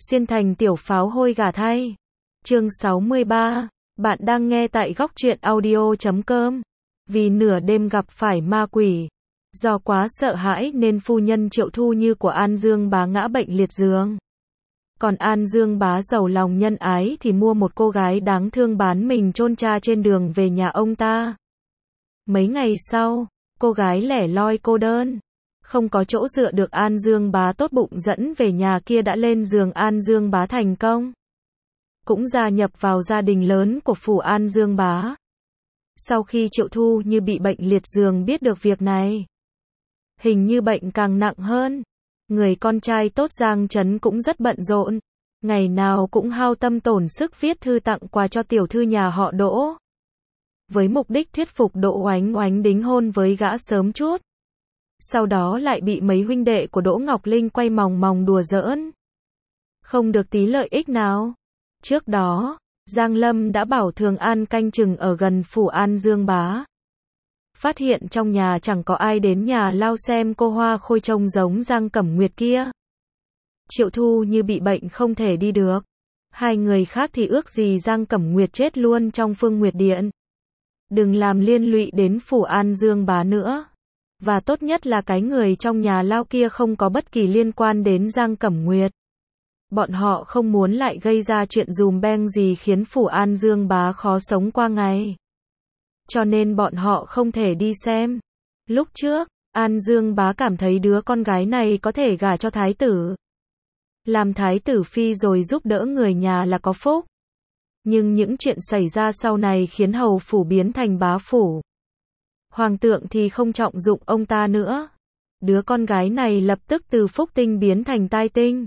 Xuyên thành tiểu pháo hôi gà thay. Chương 63. Bạn đang nghe tại góc truyện audio.com. Vì nửa đêm gặp phải ma quỷ. Do quá sợ hãi nên phu nhân Triệu Thu Như của An Dương Bá ngã bệnh liệt giường. Còn An Dương Bá giàu lòng nhân ái thì mua một cô gái đáng thương bán mình chôn cha trên đường về nhà ông ta. Mấy ngày sau, cô gái lẻ loi cô đơn, không có chỗ dựa được An Dương Bá tốt bụng dẫn về nhà kia đã lên giường An Dương Bá thành công. Cũng gia nhập vào gia đình lớn của phủ An Dương Bá. Sau khi Triệu Thu Như bị bệnh liệt giường biết được việc này, hình như bệnh càng nặng hơn. Người con trai tốt Giang Chấn cũng rất bận rộn, ngày nào cũng hao tâm tổn sức viết thư tặng quà cho tiểu thư nhà họ Đỗ, với mục đích thuyết phục Đỗ Oánh Oánh đính hôn với gã sớm chút. Sau đó lại bị mấy huynh đệ của Đỗ Ngọc Linh quay mòng mòng đùa giỡn, không được tí lợi ích nào. Trước đó, Giang Lâm đã bảo Thường An canh chừng ở gần phủ An Dương Bá. Phát hiện trong nhà chẳng có ai đến nhà lao xem cô Hoa Khôi trông giống Giang Cẩm Nguyệt kia. Triệu Thu Như bị bệnh không thể đi được. Hai người khác thì ước gì Giang Cẩm Nguyệt chết luôn trong Phương Nguyệt Điện. Đừng làm liên lụy đến phủ An Dương Bá nữa. Và tốt nhất là cái người trong nhà lao kia không có bất kỳ liên quan đến Giang Cẩm Nguyệt. Bọn họ không muốn lại gây ra chuyện dùm beng gì khiến phủ An Dương Bá khó sống qua ngày. Cho nên bọn họ không thể đi xem. Lúc trước, An Dương Bá cảm thấy đứa con gái này có thể gả cho thái tử. Làm thái tử phi rồi giúp đỡ người nhà là có phúc. Nhưng những chuyện xảy ra sau này khiến hầu phủ biến thành bá phủ. Hoàng thượng thì không trọng dụng ông ta nữa. Đứa con gái này lập tức từ phúc tinh biến thành tai tinh.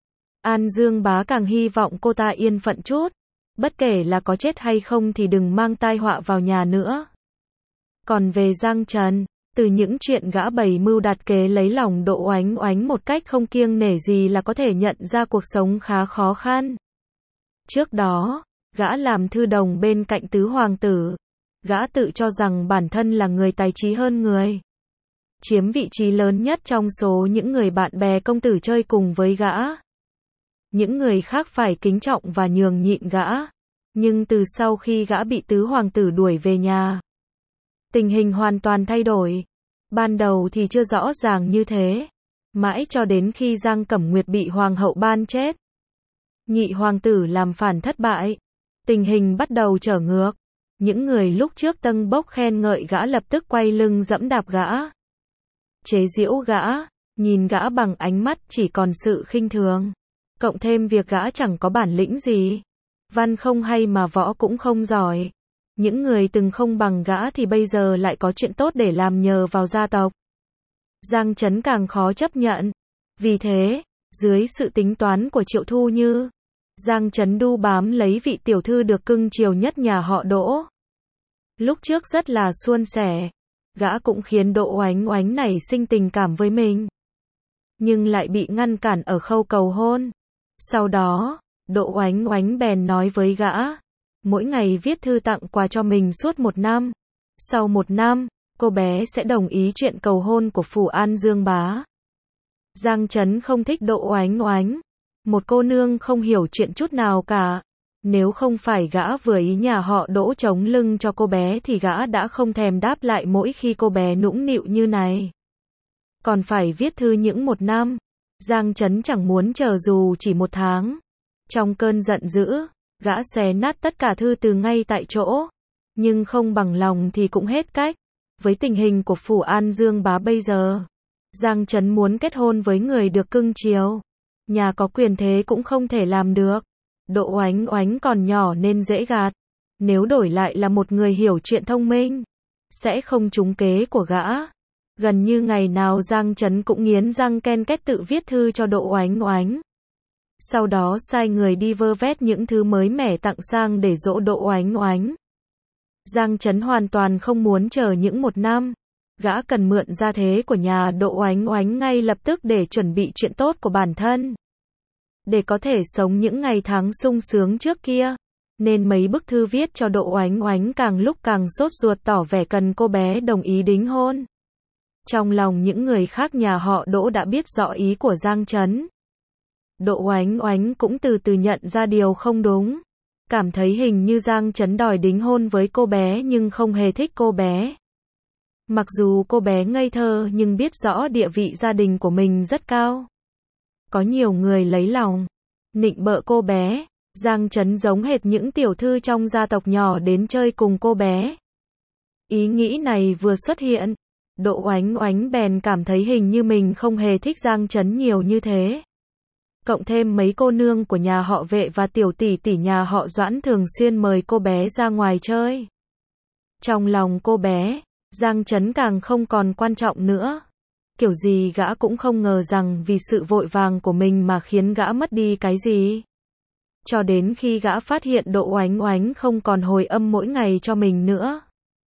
An Dương Bá càng hy vọng cô ta yên phận chút. Bất kể là có chết hay không thì đừng mang tai họa vào nhà nữa. Còn về Giang Trần, từ những chuyện gã bày mưu đặt kế lấy lòng Đỗ Oánh Oánh một cách không kiêng nể gì là có thể nhận ra cuộc sống khá khó khăn. Trước đó, gã làm thư đồng bên cạnh tứ hoàng tử. Gã tự cho rằng bản thân là người tài trí hơn người. Chiếm vị trí lớn nhất trong số những người bạn bè công tử chơi cùng với gã. Những người khác phải kính trọng và nhường nhịn gã. Nhưng từ sau khi gã bị tứ hoàng tử đuổi về nhà, tình hình hoàn toàn thay đổi. Ban đầu thì chưa rõ ràng như thế. Mãi cho đến khi Giang Cẩm Nguyệt bị hoàng hậu ban chết. Nhị hoàng tử làm phản thất bại. Tình hình bắt đầu trở ngược. Những người lúc trước tâng bốc khen ngợi gã lập tức quay lưng giẫm đạp gã. Chế giễu gã, nhìn gã bằng ánh mắt chỉ còn sự khinh thường. Cộng thêm việc gã chẳng có bản lĩnh gì. Văn không hay mà võ cũng không giỏi. Những người từng không bằng gã thì bây giờ lại có chuyện tốt để làm nhờ vào gia tộc. Giang Trấn càng khó chấp nhận. Vì thế, dưới sự tính toán của Triệu Thu Như, Giang Trấn đu bám lấy vị tiểu thư được cưng chiều nhất nhà họ Đỗ. Lúc trước rất là suôn sẻ. Gã cũng khiến Đỗ Oánh Oánh nảy sinh tình cảm với mình. Nhưng lại bị ngăn cản ở khâu cầu hôn. Sau đó, Đỗ Oánh Oánh bèn nói với gã, mỗi ngày viết thư tặng quà cho mình suốt 1 năm. Sau 1 năm, cô bé sẽ đồng ý chuyện cầu hôn của phủ An Dương Bá. Giang Trấn không thích Đỗ Oánh Oánh. Một cô nương không hiểu chuyện chút nào cả. Nếu không phải gã vừa ý nhà họ Đỗ chống lưng cho cô bé thì gã đã không thèm đáp lại mỗi khi cô bé nũng nịu như này. Còn phải viết thư những 1 năm. Giang Trấn chẳng muốn chờ dù chỉ 1 tháng. Trong cơn giận dữ, gã xé nát tất cả thư từ ngay tại chỗ. Nhưng không bằng lòng thì cũng hết cách. Với tình hình của phủ An Dương Bá bây giờ, Giang Trấn muốn kết hôn với người được cưng chiều. Nhà có quyền thế cũng không thể làm được. Đỗ Oánh Oánh còn nhỏ nên dễ gạt. Nếu đổi lại là một người hiểu chuyện thông minh, sẽ không trúng kế của gã. Gần như ngày nào Giang Trấn cũng nghiến răng ken két tự viết thư cho Đỗ Oánh Oánh. Sau đó sai người đi vơ vét những thứ mới mẻ tặng sang để dỗ Đỗ Oánh Oánh. Giang Trấn hoàn toàn không muốn chờ những 1 năm. Gã cần mượn gia thế của nhà Đỗ Oánh Oánh ngay lập tức để chuẩn bị chuyện tốt của bản thân. Để có thể sống những ngày tháng sung sướng trước kia. Nên mấy bức thư viết cho Đỗ Oánh Oánh càng lúc càng sốt ruột tỏ vẻ cần cô bé đồng ý đính hôn. Trong lòng những người khác nhà họ Đỗ đã biết rõ ý của Giang Trấn. Độ Oánh Oánh cũng từ từ nhận ra điều không đúng. Cảm thấy hình như Giang Chấn đòi đính hôn với cô bé nhưng không hề thích cô bé. Mặc dù cô bé ngây thơ nhưng biết rõ địa vị gia đình của mình rất cao. Có nhiều người lấy lòng, nịnh bợ cô bé. Giang Chấn giống hệt những tiểu thư trong gia tộc nhỏ đến chơi cùng cô bé. Ý nghĩ này vừa xuất hiện, Độ Oánh Oánh bèn cảm thấy hình như mình không hề thích Giang Chấn nhiều như thế. Cộng thêm mấy cô nương của nhà họ Vệ và tiểu tỷ tỷ nhà họ Doãn thường xuyên mời cô bé ra ngoài chơi. Trong lòng cô bé, Giang Chấn càng không còn quan trọng nữa. Kiểu gì gã cũng không ngờ rằng vì sự vội vàng của mình mà khiến gã mất đi cái gì. Cho đến khi gã phát hiện Độ Oánh Oánh không còn hồi âm mỗi ngày cho mình nữa,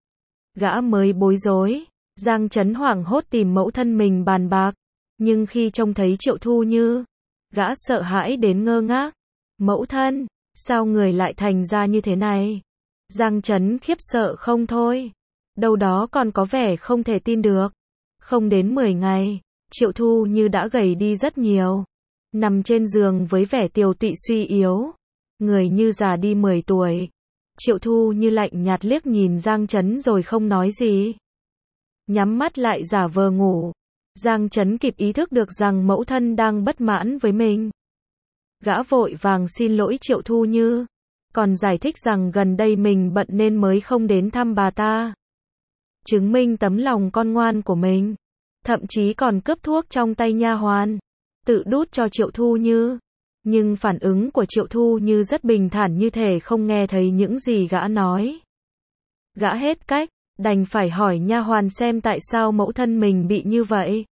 gã mới bối rối. Giang Chấn hoảng hốt tìm mẫu thân mình bàn bạc, nhưng khi trông thấy Triệu Thu Như, gã sợ hãi đến ngơ ngác. Mẫu thân, sao người lại thành ra như thế này? Giang Chấn khiếp sợ không thôi. Đâu đó còn có vẻ không thể tin được. Không đến 10 ngày, Triệu Thu Như đã gầy đi rất nhiều. Nằm trên giường với vẻ tiều tụy suy yếu. Người như già đi 10 tuổi. Triệu Thu Như lạnh nhạt liếc nhìn Giang Chấn rồi không nói gì. Nhắm mắt lại giả vờ ngủ. Giang Chấn kịp ý thức được rằng mẫu thân đang bất mãn với mình. Gã vội vàng xin lỗi Triệu Thu Như, còn giải thích rằng gần đây mình bận nên mới không đến thăm bà ta. Chứng minh tấm lòng con ngoan của mình. Thậm chí còn cướp thuốc trong tay nha hoàn, tự đút cho Triệu Thu Như. Nhưng phản ứng của Triệu Thu Như rất bình thản như thể không nghe thấy những gì gã nói. Gã hết cách, đành phải hỏi nha hoàn xem tại sao mẫu thân mình bị như vậy.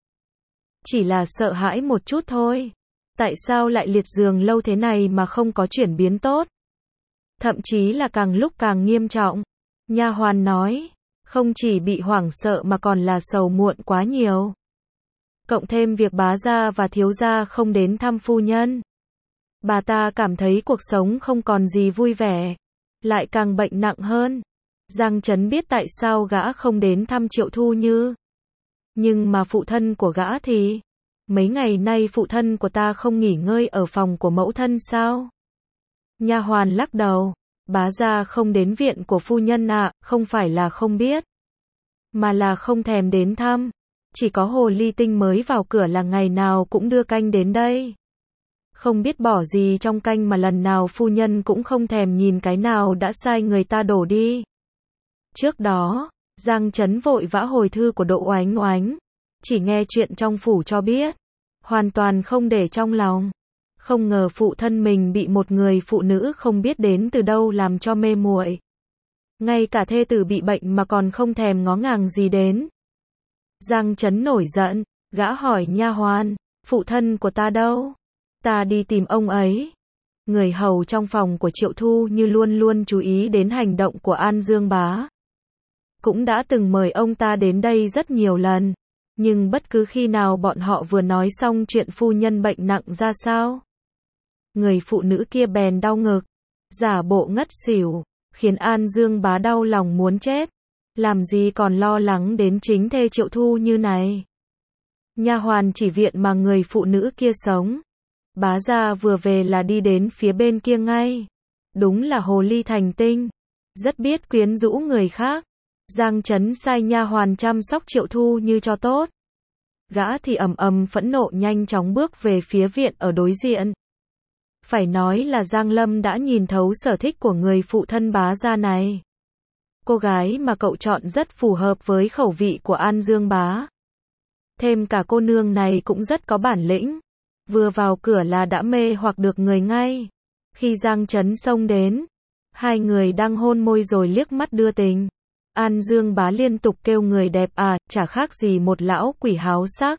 Chỉ là sợ hãi một chút thôi. Tại sao lại liệt giường lâu thế này mà không có chuyển biến tốt? Thậm chí là càng lúc càng nghiêm trọng. Nha hoàn nói, không chỉ bị hoảng sợ mà còn là sầu muộn quá nhiều. Cộng thêm việc bá gia và thiếu gia không đến thăm phu nhân. Bà ta cảm thấy cuộc sống không còn gì vui vẻ, lại càng bệnh nặng hơn. Giang Chấn biết tại sao gã không đến thăm Triệu Thu Như. Nhưng mà phụ thân của gã thì... Mấy ngày nay phụ thân của ta không nghỉ ngơi ở phòng của mẫu thân sao? Nha hoàn lắc đầu. Bá gia không đến viện của phu nhân ạ, không phải là không biết, mà là không thèm đến thăm. Chỉ có hồ ly tinh mới vào cửa là ngày nào cũng đưa canh đến đây. Không biết bỏ gì trong canh mà lần nào phu nhân cũng không thèm nhìn cái nào đã sai người ta đổ đi. Trước đó, Giang Chấn vội vã hồi thư của Độ Oánh Oánh. Chỉ nghe chuyện trong phủ cho biết. Hoàn toàn không để trong lòng. Không ngờ phụ thân mình bị một người phụ nữ không biết đến từ đâu làm cho mê muội. Ngay cả thê tử bị bệnh mà còn không thèm ngó ngàng gì đến. Giang Chấn nổi giận, gã hỏi nha hoàn, phụ thân của ta đâu? Ta đi tìm ông ấy. Người hầu trong phòng của Triệu Thu Như luôn luôn chú ý đến hành động của An Dương Bá. Cũng đã từng mời ông ta đến đây rất nhiều lần. Nhưng bất cứ khi nào bọn họ vừa nói xong chuyện phu nhân bệnh nặng ra sao, người phụ nữ kia bèn đau ngực, giả bộ ngất xỉu, khiến An Dương Bá đau lòng muốn chết. Làm gì còn lo lắng đến chính thê Triệu Thu Như này. Nha hoàn chỉ viện mà người phụ nữ kia sống. Bá gia vừa về là đi đến phía bên kia ngay. Đúng là hồ ly thành tinh, rất biết quyến rũ người khác. Giang Chấn sai nha hoàn chăm sóc Triệu Thu Như cho tốt. Gã thì phẫn nộ nhanh chóng bước về phía viện ở đối diện. Phải nói là Giang Lâm đã nhìn thấu sở thích của người phụ thân bá gia này. Cô gái mà cậu chọn rất phù hợp với khẩu vị của An Dương Bá. Thêm cả cô nương này cũng rất có bản lĩnh. Vừa vào cửa là đã mê hoặc được người ngay. Khi Giang Chấn xông đến, hai người đang hôn môi rồi liếc mắt đưa tình. An Dương Bá liên tục kêu người đẹp à, chả khác gì một lão quỷ háo sắc.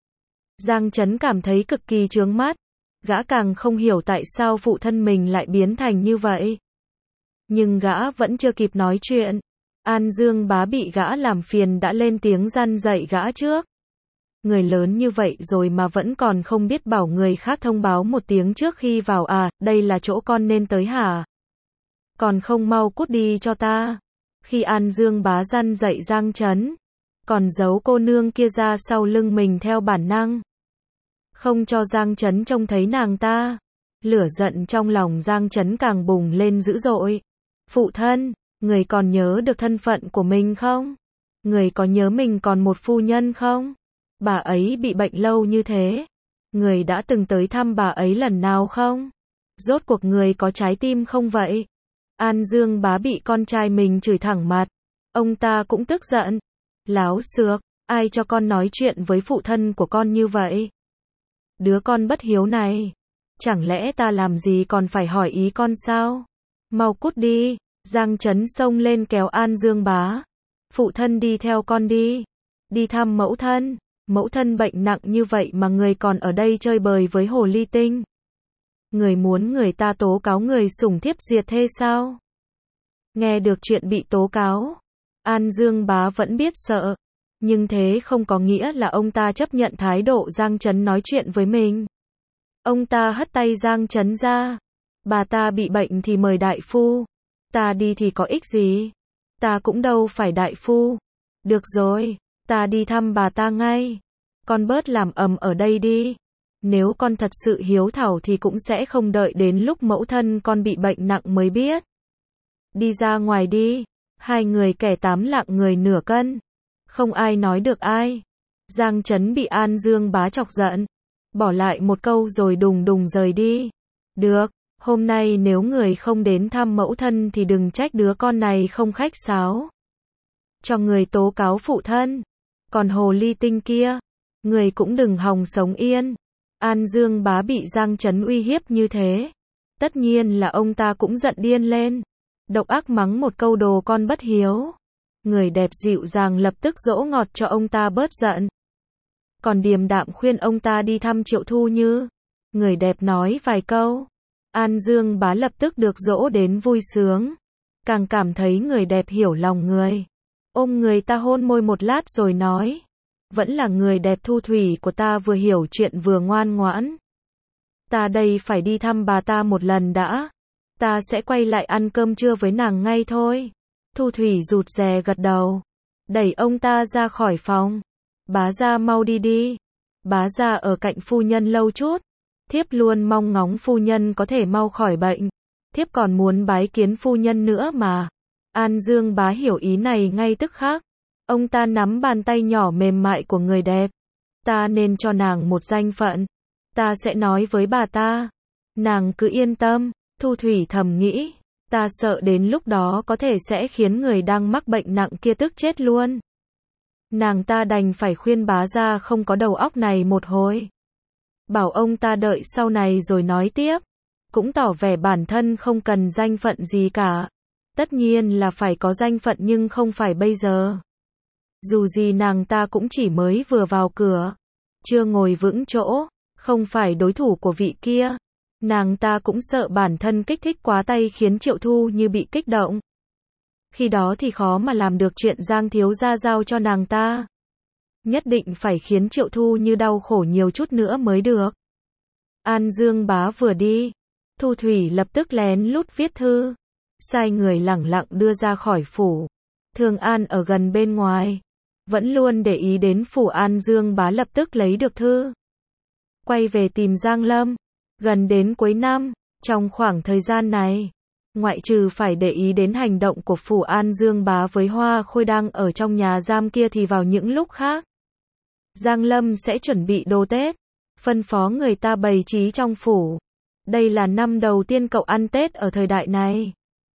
Giang Chấn cảm thấy cực kỳ chướng mắt. Gã càng không hiểu tại sao phụ thân mình lại biến thành như vậy. Nhưng gã vẫn chưa kịp nói chuyện. An Dương Bá bị gã làm phiền đã lên tiếng răn dạy gã trước. Người lớn như vậy rồi mà vẫn còn không biết bảo người khác thông báo một tiếng trước khi vào à, đây là chỗ con nên tới hả? Còn không mau cút đi cho ta. Khi An Dương Bá răn dạy Giang Chấn, còn giấu cô nương kia ra sau lưng mình theo bản năng. không cho Giang Chấn trông thấy nàng ta. Lửa giận trong lòng Giang Chấn càng bùng lên dữ dội. Phụ thân, người còn nhớ được thân phận của mình không? Người có nhớ mình còn một phu nhân không? Bà ấy bị bệnh lâu như thế. Người đã từng tới thăm bà ấy lần nào không? Rốt cuộc người có trái tim không vậy? An Dương Bá bị con trai mình chửi thẳng mặt. Ông ta cũng tức giận. Láo xược, ai cho con nói chuyện với phụ thân của con như vậy? Đứa con bất hiếu này. Chẳng lẽ ta làm gì còn phải hỏi ý con sao? Mau cút đi. Giang Chấn xông lên kéo An Dương Bá. Phụ thân đi theo con đi. Đi thăm mẫu thân. Mẫu thân bệnh nặng như vậy mà người còn ở đây chơi bời với hồ ly tinh. Người muốn người ta tố cáo người sủng thiếp diệt thê sao? Nghe được chuyện bị tố cáo, An Dương Bá vẫn biết sợ. Nhưng thế không có nghĩa là ông ta chấp nhận thái độ Giang Chấn nói chuyện với mình. Ông ta hất tay Giang Chấn ra. Bà ta bị bệnh thì mời đại phu. Ta đi thì có ích gì? Ta cũng đâu phải đại phu. Được rồi, ta đi thăm bà ta ngay. Con bớt làm ầm ở đây đi. Nếu con thật sự hiếu thảo thì cũng sẽ không đợi đến lúc mẫu thân con bị bệnh nặng mới biết. Đi ra ngoài đi. Hai người kẻ 8 lạng người nửa cân. Không ai nói được ai. Giang Chấn bị An Dương Bá chọc giận. Bỏ lại một câu rồi đùng đùng rời đi. Được, hôm nay nếu người không đến thăm mẫu thân thì đừng trách đứa con này không khách sáo. Cho người tố cáo phụ thân. Còn hồ ly tinh kia, người cũng đừng hòng sống yên. An Dương Bá bị Giang Chấn uy hiếp như thế. Tất nhiên là ông ta cũng giận điên lên. Độc ác mắng một câu đồ con bất hiếu. Người đẹp dịu dàng lập tức dỗ ngọt cho ông ta bớt giận. Còn điềm đạm khuyên ông ta đi thăm Triệu Thu Như. Người đẹp nói vài câu. An Dương Bá lập tức được dỗ đến vui sướng. Càng cảm thấy người đẹp hiểu lòng người. Ôm người ta hôn môi một lát rồi nói. Vẫn là người đẹp Thu Thủy của ta vừa hiểu chuyện vừa ngoan ngoãn. Ta đây phải đi thăm bà ta một lần đã. Ta sẽ quay lại ăn cơm trưa với nàng ngay thôi. Thu Thủy rụt rè gật đầu. Đẩy ông ta ra khỏi phòng. Bá gia mau đi đi. Bá gia ở cạnh phu nhân lâu chút. Thiếp luôn mong ngóng phu nhân có thể mau khỏi bệnh. Thiếp còn muốn bái kiến phu nhân nữa mà. An Dương Bá hiểu ý này ngay tức khắc. Ông ta nắm bàn tay nhỏ mềm mại của người đẹp. Ta nên cho nàng một danh phận. Ta sẽ nói với bà ta. Nàng cứ yên tâm. Thu Thủy thầm nghĩ. Ta sợ đến lúc đó có thể sẽ khiến người đang mắc bệnh nặng kia tức chết luôn. Nàng ta đành phải khuyên bá gia không có đầu óc này một hồi. Bảo ông ta đợi sau này rồi nói tiếp. Cũng tỏ vẻ bản thân không cần danh phận gì cả. Tất nhiên là phải có danh phận nhưng không phải bây giờ. Dù gì nàng ta cũng chỉ mới vừa vào cửa. Chưa ngồi vững chỗ. Không phải đối thủ của vị kia. Nàng ta cũng sợ bản thân kích thích quá tay khiến Triệu Thu Như bị kích động. Khi đó thì khó mà làm được chuyện Giang thiếu gia giao cho nàng ta. Nhất định phải khiến Triệu Thu Như đau khổ nhiều chút nữa mới được. An Dương Bá vừa đi. Thu Thủy lập tức lén lút viết thư. Sai người lẳng lặng đưa ra khỏi phủ. Thường An ở gần bên ngoài. Vẫn luôn để ý đến phủ. An Dương Bá lập tức lấy được thư. Quay về tìm Giang Lâm. Gần đến cuối năm, trong khoảng thời gian này, ngoại trừ phải để ý đến hành động của phủ An Dương Bá với Hoa Khôi đang ở trong nhà giam kia thì vào những lúc khác, Giang Lâm sẽ chuẩn bị đồ Tết, phân phó người ta bày trí trong phủ. Đây là năm đầu tiên cậu ăn Tết ở thời đại này.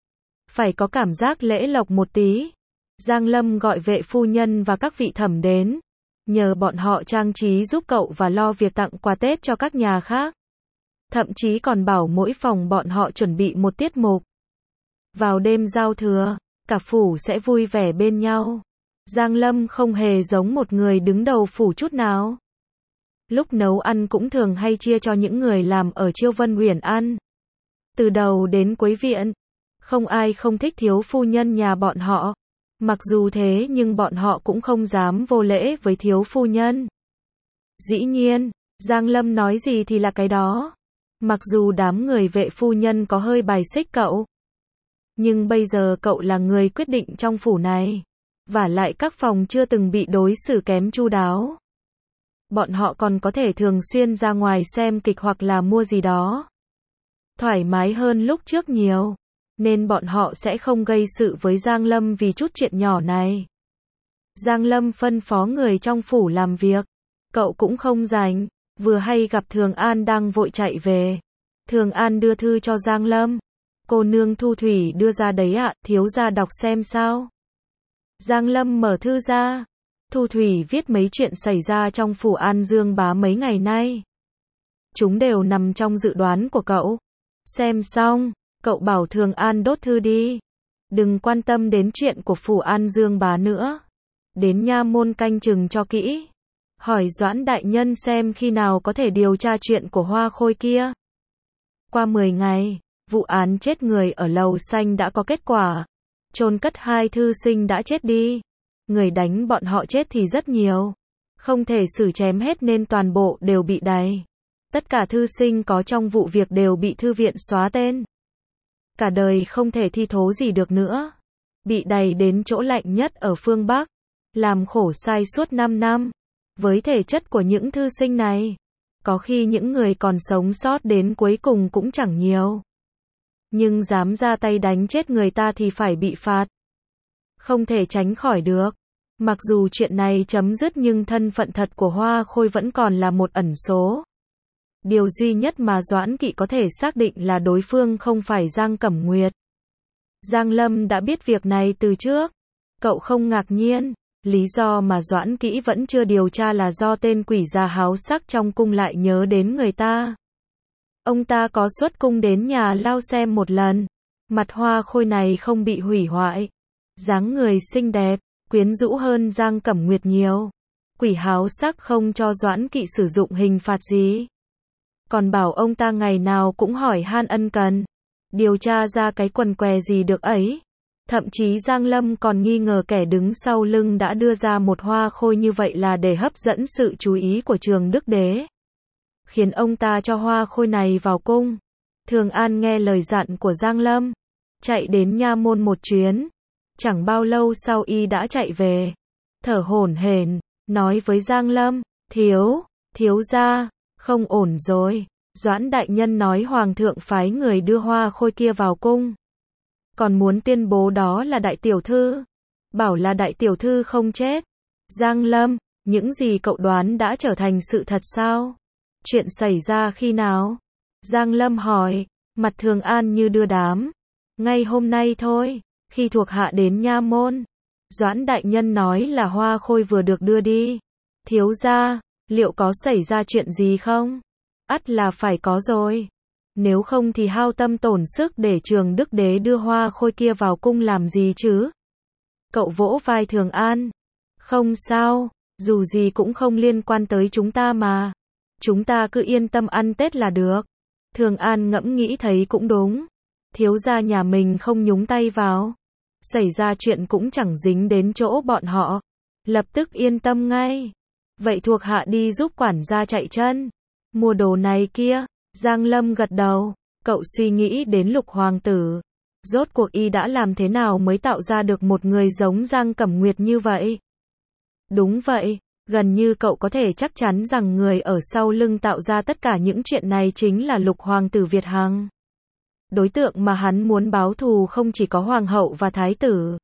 Phải có cảm giác lễ lộc một tí. Giang Lâm gọi vệ phu nhân và các vị thẩm đến, nhờ bọn họ trang trí giúp cậu và lo việc tặng quà Tết cho các nhà khác. Thậm chí còn bảo mỗi phòng bọn họ chuẩn bị một tiết mục. Vào đêm giao thừa, cả phủ sẽ vui vẻ bên nhau. Giang Lâm không hề giống một người đứng đầu phủ chút nào. Lúc nấu ăn cũng thường hay chia cho những người làm ở Chiêu Vân Uyển ăn. Từ đầu đến cuối viện, không ai không thích thiếu phu nhân nhà bọn họ. Mặc dù thế nhưng bọn họ cũng không dám vô lễ với thiếu phu nhân. Dĩ nhiên, Giang Lâm nói gì thì là cái đó. Mặc dù đám người vệ phu nhân có hơi bài xích cậu. Nhưng bây giờ cậu là người quyết định trong phủ này. Vả lại các phòng chưa từng bị đối xử kém chu đáo. bọn họ còn có thể thường xuyên ra ngoài xem kịch hoặc là mua gì đó. Thoải mái hơn lúc trước nhiều, nên bọn họ sẽ không gây sự với Giang Lâm vì chút chuyện nhỏ này. Giang Lâm phân phó người trong phủ làm việc, cậu cũng không rảnh, vừa hay gặp Thường An đang vội chạy về. Thường An đưa thư cho Giang Lâm. Cô nương Thu Thủy đưa ra đấy ạ, thiếu gia đọc xem sao. Giang Lâm mở thư ra. Thu Thủy viết mấy chuyện xảy ra trong phủ An Dương Bá mấy ngày nay. Chúng đều nằm trong dự đoán của cậu. Xem xong, cậu bảo Thường An đốt thư đi. Đừng quan tâm đến chuyện của phủ An Dương Bá nữa. Đến nha môn canh chừng cho kỹ. Hỏi Doãn đại nhân xem khi nào có thể điều tra chuyện của Hoa Khôi kia. Qua 10 ngày, vụ án chết người ở Lầu Xanh đã có kết quả. Chôn cất 2 thư sinh đã chết đi. Người đánh bọn họ chết thì rất nhiều. Không thể xử chém hết nên toàn bộ đều bị đày. Tất cả thư sinh có trong vụ việc đều bị thư viện xóa tên. Cả đời không thể thi thố gì được nữa. Bị đày đến chỗ lạnh nhất ở phương Bắc. Làm khổ sai suốt 5 năm. Với thể chất của những thư sinh này, có khi những người còn sống sót đến cuối cùng cũng chẳng nhiều. Nhưng dám ra tay đánh chết người ta thì phải bị phạt. Không thể tránh khỏi được. Mặc dù chuyện này chấm dứt nhưng thân phận thật của Hoa Khôi vẫn còn là một ẩn số. Điều duy nhất mà Doãn Kỵ có thể xác định là đối phương không phải Giang Cẩm Nguyệt. Giang Lâm đã biết việc này từ trước. Cậu không ngạc nhiên. Lý do mà Doãn Kỵ vẫn chưa điều tra là do tên quỷ già háo sắc trong cung lại nhớ đến người ta. Ông ta có xuất cung đến nhà Lao xem một lần. Mặt Hoa Khôi này không bị hủy hoại. Dáng người xinh đẹp, quyến rũ hơn Giang Cẩm Nguyệt nhiều. Quỷ háo sắc không cho Doãn Kỵ sử dụng hình phạt gì. Còn bảo ông ta ngày nào cũng hỏi han ân cần. Điều tra ra cái quần què gì được ấy. Thậm chí Giang Lâm còn nghi ngờ kẻ đứng sau lưng đã đưa ra một Hoa Khôi như vậy là để hấp dẫn sự chú ý của Trường Đức Đế. Khiến ông ta cho Hoa Khôi này vào cung. Thường An nghe lời dặn của Giang Lâm. Chạy đến nha môn một chuyến. Chẳng bao lâu sau y đã chạy về. Thở hổn hển, nói với Giang Lâm. Thiếu gia, không ổn rồi. Doãn đại nhân nói hoàng thượng phái người đưa Hoa Khôi kia vào cung. Còn muốn tuyên bố đó là đại tiểu thư. Bảo là đại tiểu thư không chết. Giang Lâm, những gì cậu đoán đã trở thành sự thật sao? Chuyện xảy ra khi nào? Giang Lâm hỏi, mặt Thường An như đưa đám. Ngay hôm nay thôi, khi thuộc hạ đến nha môn. Doãn đại nhân nói là Hoa Khôi vừa được đưa đi. Thiếu gia, liệu có xảy ra chuyện gì không? Ắt là phải có rồi. Nếu không thì hao tâm tổn sức để Trường Đức Đế đưa Hoa Khôi kia vào cung làm gì chứ? Cậu vỗ vai Thường An. Không sao, dù gì cũng không liên quan tới chúng ta mà. Chúng ta cứ yên tâm ăn Tết là được. Thường An ngẫm nghĩ thấy cũng đúng. Thiếu gia nhà mình không nhúng tay vào. Xảy ra chuyện cũng chẳng dính đến chỗ bọn họ. Lập tức yên tâm ngay. Vậy thuộc hạ đi giúp quản gia chạy chân. Mua đồ này kia. Giang Lâm gật đầu. Cậu suy nghĩ đến Lục hoàng tử. Rốt cuộc y đã làm thế nào mới tạo ra được một người giống Giang Cẩm Nguyệt như vậy? Đúng vậy, gần như cậu có thể chắc chắn rằng người ở sau lưng tạo ra tất cả những chuyện này chính là Lục hoàng tử Việt Hằng. Đối tượng mà hắn muốn báo thù không chỉ có hoàng hậu và thái tử,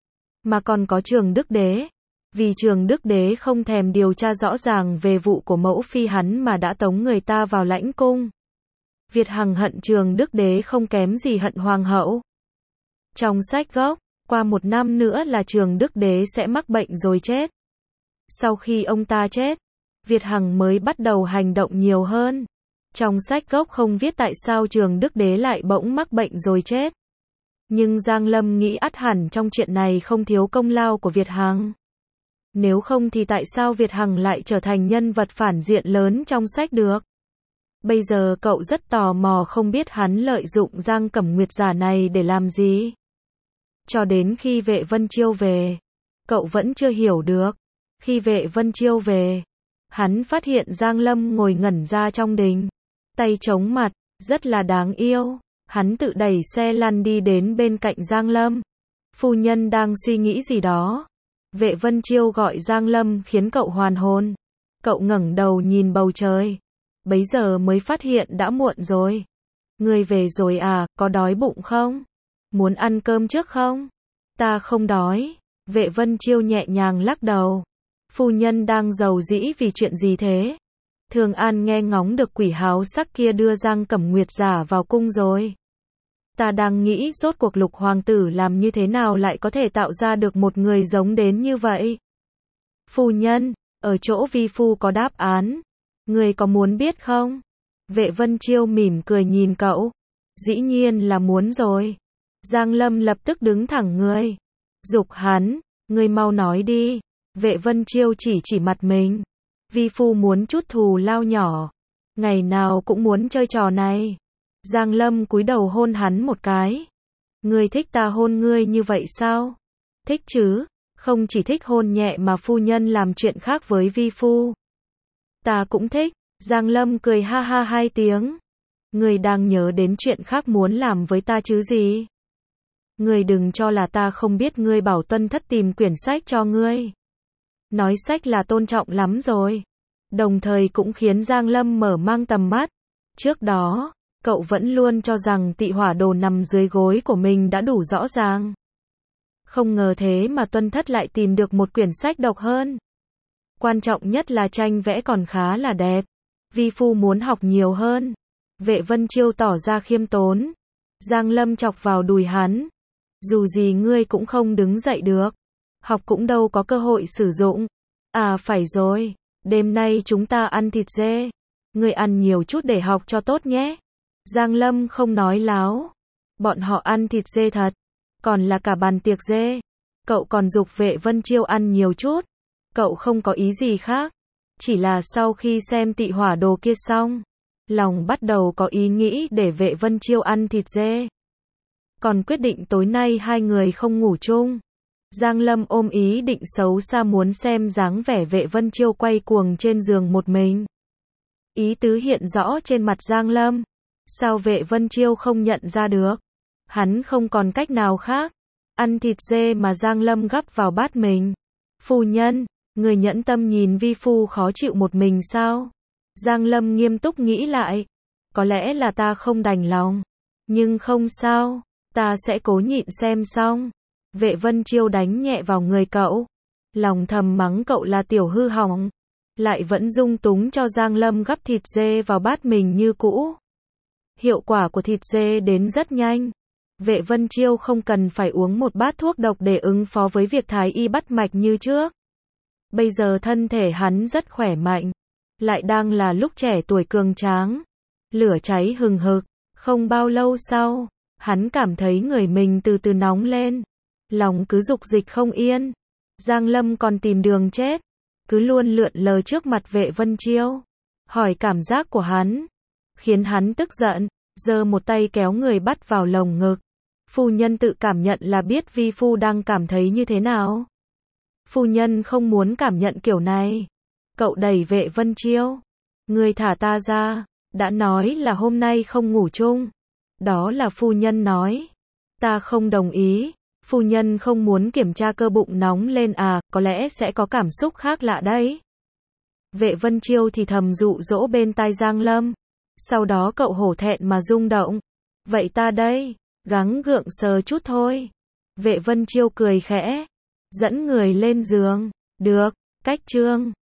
mà còn có Trường Đức Đế. Vì Trường Đức Đế không thèm điều tra rõ ràng về vụ của mẫu phi hắn mà đã tống người ta vào lãnh cung. Việt Hằng hận Trường Đức Đế không kém gì hận hoàng hậu. Trong sách gốc, qua 1 năm nữa là Trường Đức Đế sẽ mắc bệnh rồi chết. Sau khi ông ta chết, Việt Hằng mới bắt đầu hành động nhiều hơn. Trong sách gốc không viết tại sao Trường Đức Đế lại bỗng mắc bệnh rồi chết. Nhưng Giang Lâm nghĩ ắt hẳn trong chuyện này không thiếu công lao của Việt Hằng. Nếu không thì tại sao Việt Hằng lại trở thành nhân vật phản diện lớn trong sách được? Bây giờ cậu rất tò mò không biết hắn lợi dụng Giang Cẩm Nguyệt giả này để làm gì. Cho đến khi Vệ Vân Chiêu về, cậu vẫn chưa hiểu được. Khi Vệ Vân Chiêu về, hắn phát hiện Giang Lâm ngồi ngẩn ra trong đình, tay chống mặt, rất là đáng yêu. Hắn tự đẩy xe lăn đi đến bên cạnh Giang Lâm. Phu nhân đang suy nghĩ gì đó. Vệ Vân Chiêu gọi Giang Lâm khiến cậu hoàn hồn. Cậu ngẩng đầu nhìn bầu trời. Bấy giờ mới phát hiện đã muộn rồi. Ngươi về rồi à, có đói bụng không? Muốn ăn cơm trước không? Ta không đói. Vệ Vân Chiêu nhẹ nhàng lắc đầu. Phu nhân đang giàu dĩ vì chuyện gì thế? Thường An nghe ngóng được quỷ háo sắc kia đưa Giang Cẩm Nguyệt giả vào cung rồi. Ta đang nghĩ rốt cuộc Lục hoàng tử làm như thế nào lại có thể tạo ra được một người giống đến như vậy. Phu nhân, ở chỗ vi phu có đáp án. Người có muốn biết không? Vệ Vân Chiêu mỉm cười nhìn cậu. Dĩ nhiên là muốn rồi. Giang Lâm lập tức đứng thẳng người. Giục hắn, ngươi mau nói đi. Vệ Vân Chiêu chỉ mặt mình. Vi phu muốn chút thù lao nhỏ. Ngày nào cũng muốn chơi trò này. Giang Lâm cúi đầu hôn hắn một cái. Ngươi thích ta hôn ngươi như vậy sao? Thích chứ, không chỉ thích hôn nhẹ mà phu nhân làm chuyện khác với vi phu. Ta cũng thích. Giang Lâm cười ha ha hai tiếng. Ngươi đang nhớ đến chuyện khác muốn làm với ta chứ gì? Ngươi đừng cho là ta không biết ngươi bảo Tuân Thất tìm quyển sách cho ngươi. Nói sách là tôn trọng lắm rồi. Đồng thời cũng khiến Giang Lâm mở mang tầm mắt. Trước đó, cậu vẫn luôn cho rằng Tị Hỏa Đồ nằm dưới gối của mình đã đủ rõ ràng. Không ngờ thế mà Tuân Thất lại tìm được một quyển sách độc hơn. Quan trọng nhất là tranh vẽ còn khá là đẹp. Vi phu muốn học nhiều hơn. Vệ Vân Chiêu tỏ ra khiêm tốn. Giang Lâm chọc vào đùi hắn. Dù gì ngươi cũng không đứng dậy được. Học cũng đâu có cơ hội sử dụng. À phải rồi, đêm nay chúng ta ăn thịt dê. Ngươi ăn nhiều chút để học cho tốt nhé. Giang Lâm không nói láo. Bọn họ ăn thịt dê thật. Còn là cả bàn tiệc dê. Cậu còn giục Vệ Vân Chiêu ăn nhiều chút. Cậu không có ý gì khác. Chỉ là sau khi xem Tị Hỏa Đồ kia xong, lòng bắt đầu có ý nghĩ để Vệ Vân Chiêu ăn thịt dê. Còn quyết định tối nay hai người không ngủ chung. Giang Lâm ôm ý định xấu xa muốn xem dáng vẻ Vệ Vân Chiêu quay cuồng trên giường một mình. Ý tứ hiện rõ trên mặt Giang Lâm. Sao Vệ Vân Chiêu không nhận ra được? Hắn không còn cách nào khác. Ăn thịt dê mà Giang Lâm gắp vào bát mình. Phu nhân, người nhẫn tâm nhìn vi phu khó chịu một mình sao? Giang Lâm nghiêm túc nghĩ lại. Có lẽ là ta không đành lòng. Nhưng không sao, ta sẽ cố nhịn xem xong. Vệ Vân Chiêu đánh nhẹ vào người cậu. Lòng thầm mắng cậu là tiểu hư hỏng. Lại vẫn dung túng cho Giang Lâm gắp thịt dê vào bát mình như cũ. Hiệu quả của thịt dê đến rất nhanh. Vệ Vân Chiêu không cần phải uống một bát thuốc độc để ứng phó với việc thái y bắt mạch như trước. Bây giờ thân thể hắn rất khỏe mạnh. Lại đang là lúc trẻ tuổi cường tráng. Lửa cháy hừng hực. Không bao lâu sau, hắn cảm thấy người mình từ từ nóng lên. Lòng cứ dục dịch không yên. Giang Lâm còn tìm đường chết. Cứ luôn lượn lờ trước mặt Vệ Vân Chiêu. Hỏi cảm giác của hắn. Khiến hắn tức giận. Giơ một tay kéo người bắt vào lồng ngực. Phu nhân tự cảm nhận là biết vi phu đang cảm thấy như thế nào. Phu nhân không muốn cảm nhận kiểu này. Cậu đẩy Vệ Vân Chiêu. Người thả ta ra. Đã nói là hôm nay không ngủ chung. Đó là phu nhân nói. Ta không đồng ý. Phu nhân không muốn kiểm tra cơ bụng nóng lên à, có lẽ sẽ có cảm xúc khác lạ đấy. Vệ Vân Chiêu thì thầm dụ dỗ bên tai Giang Lâm. Sau đó cậu hổ thẹn mà rung động. Vậy ta đây, gắng gượng sờ chút thôi. Vệ Vân Chiêu cười khẽ. Dẫn người lên giường. Được, cách chương.